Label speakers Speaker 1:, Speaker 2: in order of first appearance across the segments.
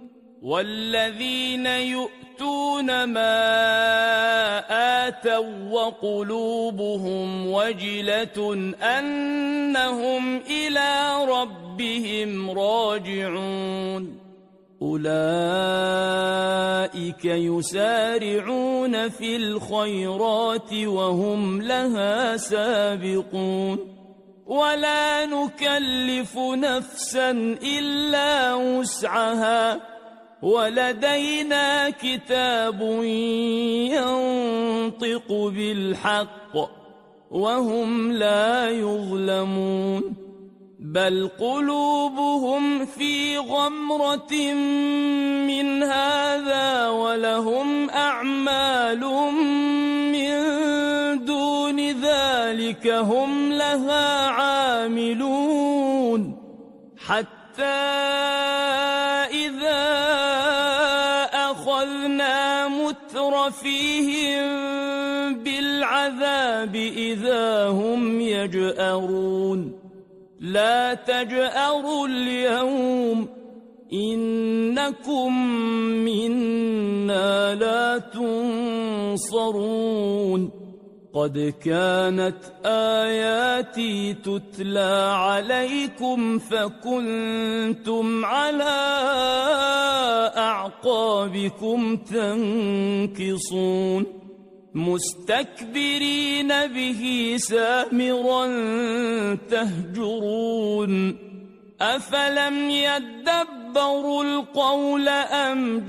Speaker 1: والذين يؤتون ما آتوا وقلوبهم وجلة أنهم إلى ربهم راجعون أولئك يسارعون في الخيرات وهم لها سابقون ولا نكلف نفسا إلا وسعها ولدينا كتاب ينطق بالحق وهم لا يظلمون بل قلوبهم في غمرة من هذا ولهم أعمال من دون ذلك هم لها عاملون حتى إذا أخذنا مترفيهم بالعذاب إذا هم يجأرون لا تجأروا اليوم إنكم منا لا تنصرون قد كانت آياتي تتلى عليكم فكنتم على أعقابكم تنكصون مستكبرين به سامرا تهجرون أفلم يدبروا القول أم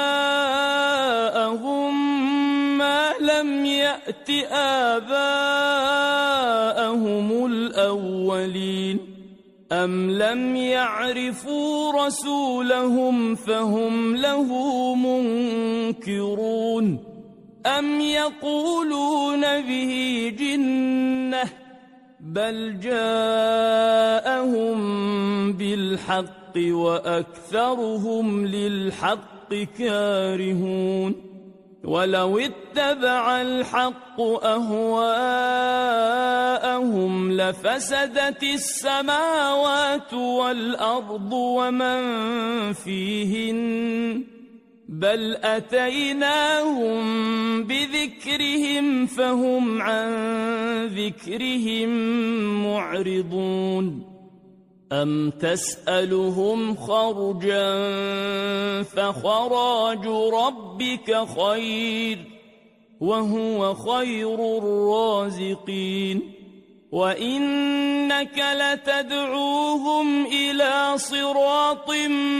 Speaker 1: جاءهم ما لم يأت آباءهم الأولين أم لم يعرفوا رسولهم فهم له منكرون أم يقولون به جنة بل جاءهم بالحق وأكثرهم للحق كارهون ولو اتبع الحق أهواءهم لفسدت السماوات والأرض ومن فيهن بل أتيناهم بذكرهم فهم عن ذكرهم معرضون أم تسألهم خرجا فخراج ربك خير وهو خير الرازقين وإنك لتدعوهم إلى صراط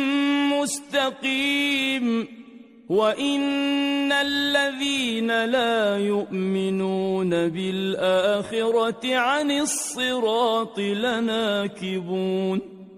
Speaker 1: مستقيم وإن الذين لا يؤمنون بالآخرة عن الصراط لناكبون